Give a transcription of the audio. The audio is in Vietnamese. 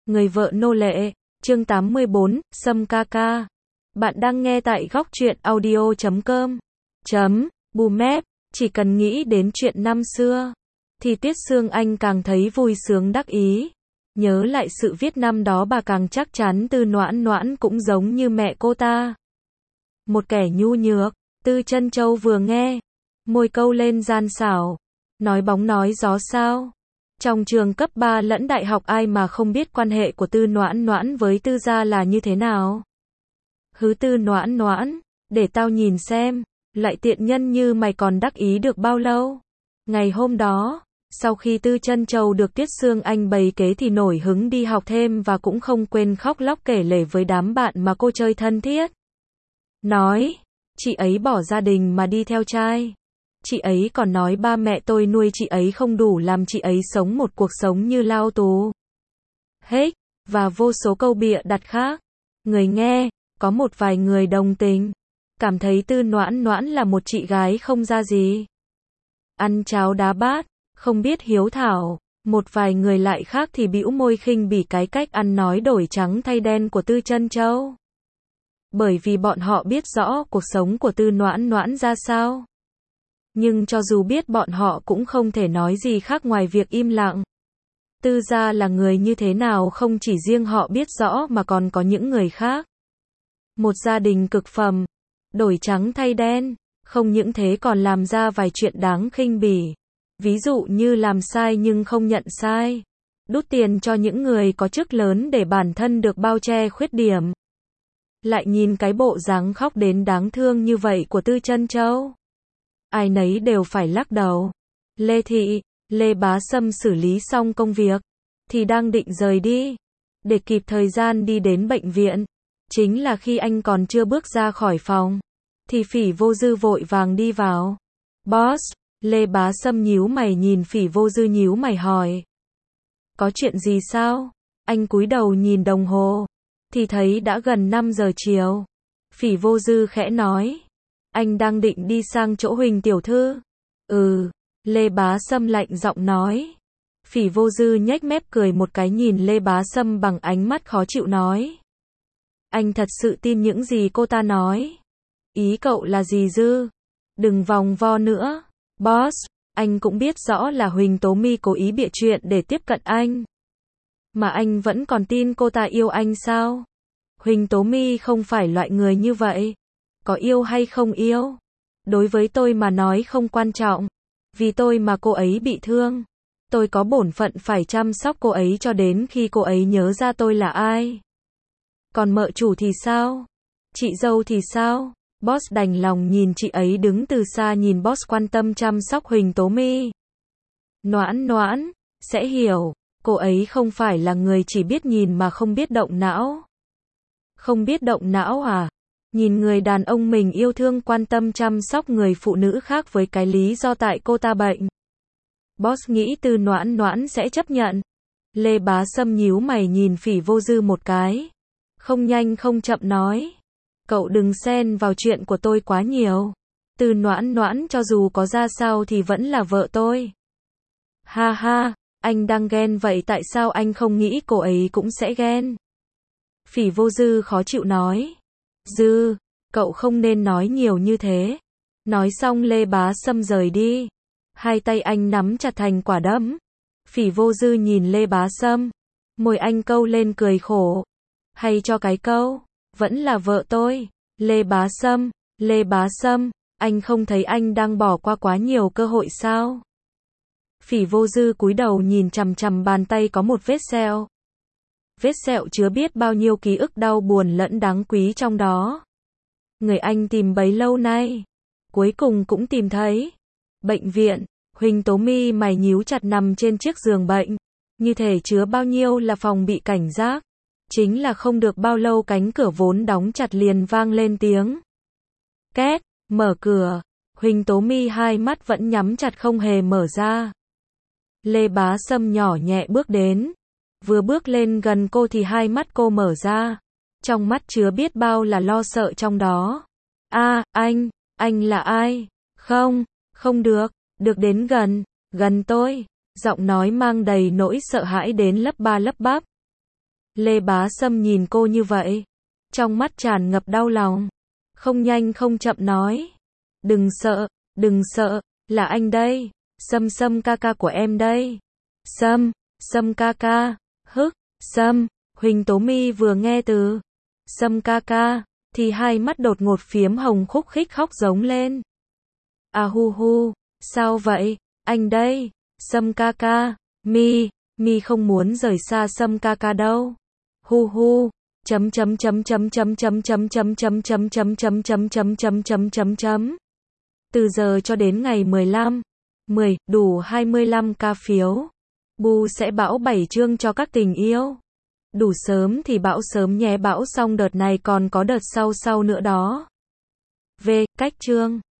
Người vợ nô lệ, chương 84, Sâm ca ca. Bạn đang nghe tại góc truyện audio.com. Bùm, chỉ cần nghĩ đến chuyện năm xưa, thì Tuyết Sương Anh càng thấy vui sướng đắc ý. Nhớ lại sự viết năm đó bà càng chắc chắn Tư Noãn Noãn cũng giống như mẹ cô ta. Một kẻ nhu nhược, Tư Trân Châu vừa nghe, môi câu lên gian xảo. Nói bóng nói gió sao? Trong trường cấp 3 lẫn đại học ai mà không biết quan hệ của Tư Noãn Noãn với Tư gia là như thế nào? Hứ Tư Noãn Noãn, để tao nhìn xem, lại tiện nhân như mày còn đắc ý được bao lâu? Ngày hôm đó, sau khi Tư Trân Châu được Tuyết Sương Anh bày kế thì nổi hứng đi học thêm và cũng không quên khóc lóc kể lể với đám bạn mà cô chơi thân thiết. Nói, chị ấy bỏ gia đình mà đi theo trai. Chị ấy còn nói ba mẹ tôi nuôi chị ấy không đủ làm chị ấy sống một cuộc sống như lao tù. Hết, và vô số câu bịa đặt khác. Người nghe, có một vài người đồng tình, cảm thấy Tư Noãn Noãn là một chị gái không ra gì. Ăn cháo đá bát, không biết hiếu thảo. Một vài người lại khác thì bĩu môi khinh bỉ cái cách ăn nói đổi trắng thay đen của Tư Trân Châu. Bởi vì bọn họ biết rõ cuộc sống của Tư Noãn Noãn ra sao. Nhưng cho dù biết bọn họ cũng không thể nói gì khác ngoài việc im lặng. Tư gia là người như thế nào không chỉ riêng họ biết rõ mà còn có những người khác. Một gia đình cực phẩm, đổi trắng thay đen, không những thế còn làm ra vài chuyện đáng khinh bỉ. Ví dụ như làm sai nhưng không nhận sai, đút tiền cho những người có chức lớn để bản thân được bao che khuyết điểm. Lại nhìn cái bộ dáng khóc đến đáng thương như vậy của Tư Trân Châu, ai nấy đều phải lắc đầu. Lê Bá Sâm xử lý xong công việc, thì đang định rời đi, để kịp thời gian đi đến bệnh viện. Chính là khi anh còn chưa bước ra khỏi phòng, thì Phỉ Vô Dư vội vàng đi vào. Boss, Lê Bá Sâm nhíu mày nhìn Phỉ Vô Dư nhíu mày hỏi. Có chuyện gì sao? Anh cúi đầu nhìn đồng hồ, thì thấy đã gần 5 giờ chiều. Phỉ Vô Dư khẽ nói. Anh đang định đi sang chỗ Huỳnh tiểu thư. Lê Bá Sâm lạnh giọng nói. Phỉ Vô Dư nhếch mép cười một cái nhìn Lê Bá Sâm bằng ánh mắt khó chịu nói. Anh thật sự tin những gì cô ta nói? Ý cậu là gì Dư? Đừng vòng vo nữa. Boss, anh cũng biết rõ là Huỳnh Tố My cố ý bịa chuyện để tiếp cận anh. Mà anh vẫn còn tin cô ta yêu anh sao? Huỳnh Tố My không phải loại người như vậy. Có yêu hay không yêu, đối với tôi mà nói không quan trọng. Vì tôi mà cô ấy bị thương, tôi có bổn phận phải chăm sóc cô ấy cho đến khi cô ấy nhớ ra tôi là ai. Còn mợ chủ thì sao? Chị dâu thì sao? Boss đành lòng nhìn chị ấy đứng từ xa nhìn boss quan tâm chăm sóc Huỳnh Tố My. Noãn Noãn, sẽ hiểu, cô ấy không phải là người chỉ biết nhìn mà không biết động não. Không biết động não à? Nhìn người đàn ông mình yêu thương quan tâm chăm sóc người phụ nữ khác với cái lý do tại cô ta bệnh. Boss nghĩ Tư Noãn Noãn sẽ chấp nhận. Lê Bá Sâm nhíu mày nhìn Phỉ Vô Dư một cái. Không nhanh không chậm nói. Cậu đừng xen vào chuyện của tôi quá nhiều. Tư Noãn Noãn cho dù có ra sao thì vẫn là vợ tôi. Ha ha, anh đang ghen vậy tại sao anh không nghĩ cô ấy cũng sẽ ghen? Phỉ Vô Dư khó chịu nói. Dư, cậu không nên nói nhiều như thế. Nói xong Lê Bá Sâm rời đi. Hai tay anh nắm chặt thành quả đấm. Phỉ Vô Dư nhìn Lê Bá Sâm. Môi anh câu lên cười khổ. Hay cho cái câu, vẫn là vợ tôi. Lê Bá Sâm, anh không thấy anh đang bỏ qua quá nhiều cơ hội sao? Phỉ Vô Dư cúi đầu nhìn chằm chằm bàn tay có một vết sẹo. Vết sẹo chứa biết bao nhiêu ký ức đau buồn lẫn đáng quý trong đó. Người anh tìm bấy lâu nay, cuối cùng cũng tìm thấy. Bệnh viện, Huỳnh Tố My mày nhíu chặt nằm trên chiếc giường bệnh. Như thể chứa bao nhiêu là phòng bị cảnh giác. Chính là không được bao lâu cánh cửa vốn đóng chặt liền vang lên tiếng. Két, mở cửa. Huỳnh Tố My hai mắt vẫn nhắm chặt không hề mở ra. Lê Bá Sâm nhỏ nhẹ bước đến. Vừa bước lên gần cô thì hai mắt cô mở ra. Trong mắt chứa biết bao là lo sợ trong đó. Anh là ai? Không được đến gần tôi. Giọng nói mang đầy nỗi sợ hãi đến lắp ba lắp bắp. Lê Bá Sâm nhìn cô như vậy, trong mắt tràn ngập đau lòng. Không nhanh không chậm nói. Đừng sợ, là anh đây. Sâm ca ca của em đây. Sâm ca ca, Sâm, Huỳnh Tố My vừa nghe từ Sâm ca ca, thì hai mắt đột ngột phiếm hồng khúc khích khóc giống lên. À hu, sao vậy, anh đây, Sâm ca ca, mi không muốn rời xa Sâm ca ca đâu. Hu, Từ giờ cho đến ngày 15, đủ 25 ca phiếu. Bu sẽ bão 7 chương cho các tình yêu. Đủ sớm thì bão sớm nhé, bão xong đợt này còn có đợt sau nữa đó. Cách chương